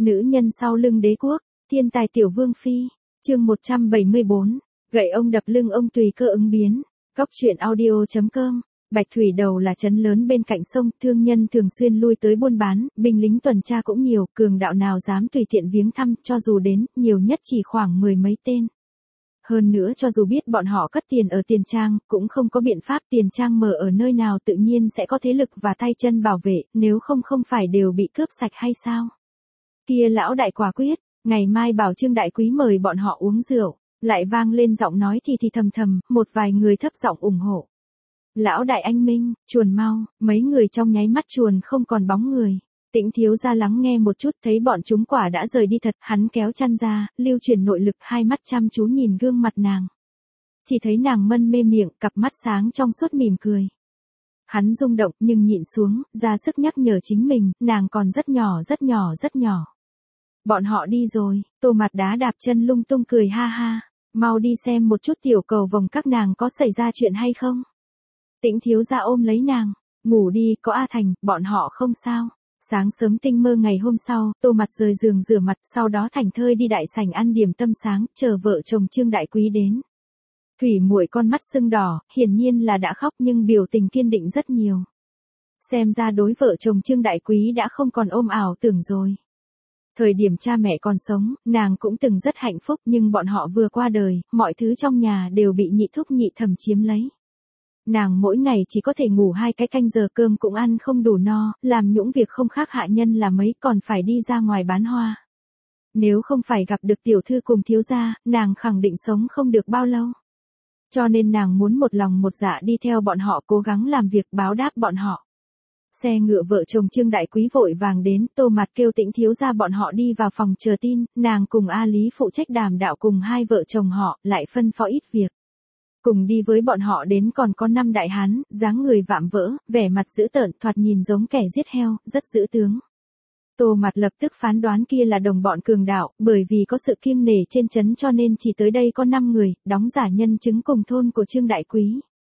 Nữ nhân sau lưng đế quốc, thiên tài tiểu vương phi, chương 174, gậy ông đập lưng ông tùy cơ ứng biến. Góc truyện audio.com. Bạch Thủy Đầu là trấn lớn bên cạnh sông, thương nhân thường xuyên lui tới buôn bán, binh lính tuần tra cũng nhiều, cường đạo nào dám tùy tiện viếng thăm, cho dù đến, nhiều nhất chỉ khoảng 10 mấy tên. Hơn nữa cho dù biết bọn họ cất tiền ở tiền trang, cũng không có biện pháp, tiền trang mở ở nơi nào tự nhiên sẽ có thế lực và tay chân bảo vệ, nếu không phải đều bị cướp sạch hay sao? Kia lão đại quả quyết, ngày mai bảo Trương đại quý mời bọn họ uống rượu, lại vang lên giọng nói thì thầm, một vài người thấp giọng ủng hộ. Lão đại anh minh, chuồn mau, mấy người trong nháy mắt chuồn không còn bóng người. Tĩnh thiếu gia lắng nghe một chút, thấy bọn chúng quả đã rời đi thật, hắn kéo chăn ra, lưu chuyển nội lực, hai mắt chăm chú nhìn gương mặt nàng. Chỉ thấy nàng mân mê miệng, cặp mắt sáng trong suốt mỉm cười. Hắn rung động nhưng nhịn xuống, ra sức nhắc nhở chính mình, nàng còn rất nhỏ. Bọn họ đi rồi, Tô Mạt đá đạp chân lung tung cười ha ha, mau đi xem một chút tiểu cầu vồng các nàng có xảy ra chuyện hay không. Tĩnh thiếu gia ôm lấy nàng, ngủ đi, có A Thành, bọn họ không sao. Sáng sớm tinh mơ ngày hôm sau, Tô Mạt rời giường rửa mặt, sau đó thảnh thơi đi đại sảnh ăn điểm tâm sáng, chờ vợ chồng Trương đại quý đến. Thủy muội con mắt sưng đỏ, hiển nhiên là đã khóc nhưng biểu tình kiên định rất nhiều. Xem ra đối vợ chồng Trương đại quý đã không còn ôm ảo tưởng rồi. Thời điểm cha mẹ còn sống, nàng cũng từng rất hạnh phúc nhưng bọn họ vừa qua đời, mọi thứ trong nhà đều bị nhị thúc nhị thẩm chiếm lấy. Nàng mỗi ngày chỉ có thể ngủ 2 cái canh giờ, cơm cũng ăn không đủ no, làm những việc không khác hạ nhân là mấy, còn phải đi ra ngoài bán hoa. Nếu không phải gặp được tiểu thư cùng thiếu gia, nàng khẳng định sống không được bao lâu. Cho nên nàng muốn một lòng một dạ đi theo bọn họ, cố gắng làm việc báo đáp bọn họ. Xe ngựa vợ chồng Trương đại quý vội vàng đến, Tô Mạt kêu Tĩnh thiếu gia bọn họ đi vào phòng chờ tin, nàng cùng A Lý phụ trách đàm đạo cùng hai vợ chồng họ, lại phân phó ít việc. Cùng đi với bọn họ đến còn có 5 đại hán, dáng người vạm vỡ, vẻ mặt dữ tợn, thoạt nhìn giống kẻ giết heo, rất dữ tướng. Tô Mạt lập tức phán đoán kia là đồng bọn cường đạo, bởi vì có sự kiêng nể trên trấn cho nên chỉ tới đây có 5 người, đóng giả nhân chứng cùng thôn của Trương đại quý.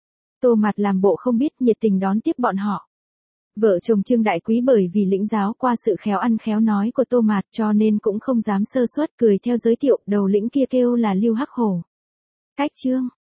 Tô Mạt làm bộ không biết, nhiệt tình đón tiếp bọn họ. Vợ chồng Trương đại quý bởi vì lĩnh giáo qua sự khéo ăn khéo nói của Tô Mạt cho nên cũng không dám sơ suất, cười theo giới thiệu, đầu lĩnh kia kêu là Lưu Hắc Hổ. Cách Trương,